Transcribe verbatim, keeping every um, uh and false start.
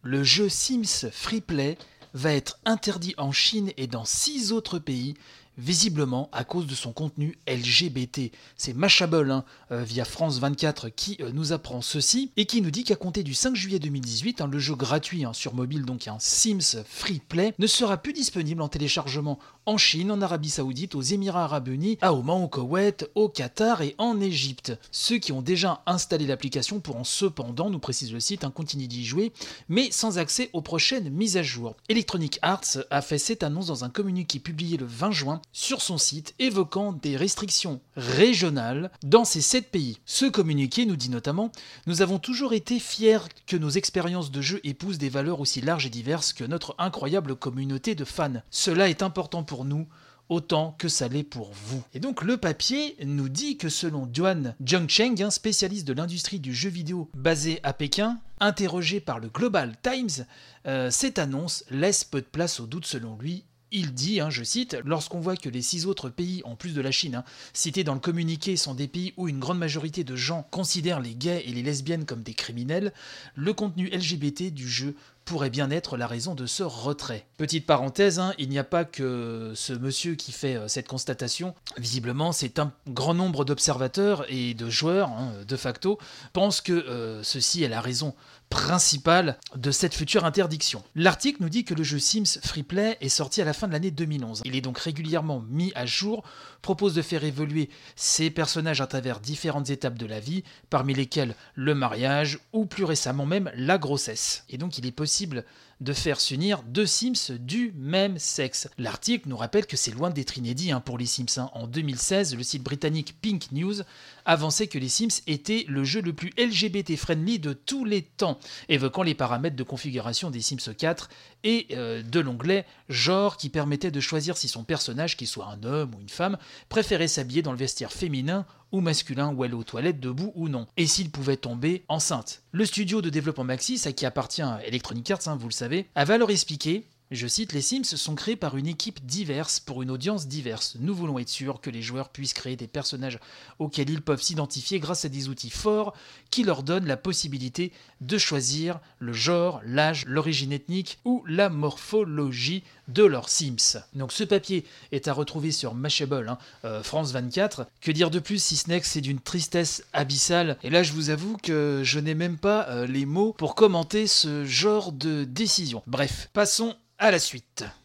Le jeu Sims Freeplay va être interdit en Chine et dans six autres pays, visiblement à cause de son contenu L G B T. C'est Mashable, hein, euh, via France vingt-quatre, qui euh, nous apprend ceci et qui nous dit qu'à compter du cinq juillet deux mille dix-huit, hein, le jeu gratuit hein, sur mobile, donc un Sims Freeplay, ne sera plus disponible en téléchargement en Chine, en Arabie Saoudite, aux Émirats Arabes Unis, à Oman, au Koweït, au Qatar et en Égypte. Ceux qui ont déjà installé l'application pourront cependant, nous précise le site, hein, continuer d'y jouer, mais sans accès aux prochaines mises à jour. Electronic Arts a fait cette annonce dans un communiqué publié le vingt juin sur son site, évoquant des restrictions régionales dans ces sept pays. Ce communiqué nous dit notamment « Nous avons toujours été fiers que nos expériences de jeu épousent des valeurs aussi larges et diverses que notre incroyable communauté de fans. Cela est important pour nous, autant que ça l'est pour vous. » Et donc le papier nous dit que selon Duan Zhengcheng, un spécialiste de l'industrie du jeu vidéo basé à Pékin, interrogé par le Global Times, euh, cette annonce laisse peu de place au doute selon lui. Il dit, hein, je cite, « Lorsqu'on voit que les six autres pays, en plus de la Chine, hein, cités dans le communiqué, sont des pays où une grande majorité de gens considèrent les gays et les lesbiennes comme des criminels, le contenu L G B T du jeu pourrait bien être la raison de ce retrait. » Petite parenthèse, hein, il n'y a pas que ce monsieur qui fait euh, cette constatation. Visiblement, c'est un grand nombre d'observateurs et de joueurs, hein, de facto, pensent que euh, ceci est la raison principale de cette future interdiction. L'article nous dit que le jeu Sims Freeplay est sorti à la fin de l'année deux mille onze. Il est donc régulièrement mis à jour, propose de faire évoluer ses personnages à travers différentes étapes de la vie, parmi lesquelles le mariage ou plus récemment même la grossesse. Et donc il est possible de faire s'unir deux Sims du même sexe. L'article nous rappelle que c'est loin d'être inédit hein, pour les Sims. Hein. En deux mille seize, le site britannique Pink News avançait que les Sims étaient le jeu le plus L G B T-friendly de tous les temps, évoquant les paramètres de configuration des Sims quatre et euh, de l'onglet genre qui permettait de choisir si son personnage, qu'il soit un homme ou une femme, préférait s'habiller dans le vestiaire féminin ou masculin ou aller aux toilettes debout ou non, et s'il pouvait tomber enceinte. Le studio de développement Maxis, à qui appartient Electronic Arts, hein, vous le savez, avait alors expliqué, je cite, « Les Sims sont créés par une équipe diverse pour une audience diverse. Nous voulons être sûrs que les joueurs puissent créer des personnages auxquels ils peuvent s'identifier grâce à des outils forts qui leur donnent la possibilité de choisir le genre, l'âge, l'origine ethnique ou la morphologie de leurs Sims. » Donc ce papier est à retrouver sur Mashable, hein, euh, France vingt-quatre. Que dire de plus si ce n'est que c'est d'une tristesse abyssale. Et là je vous avoue que je n'ai même pas euh, les mots pour commenter ce genre de décision. Bref, passons à la suite.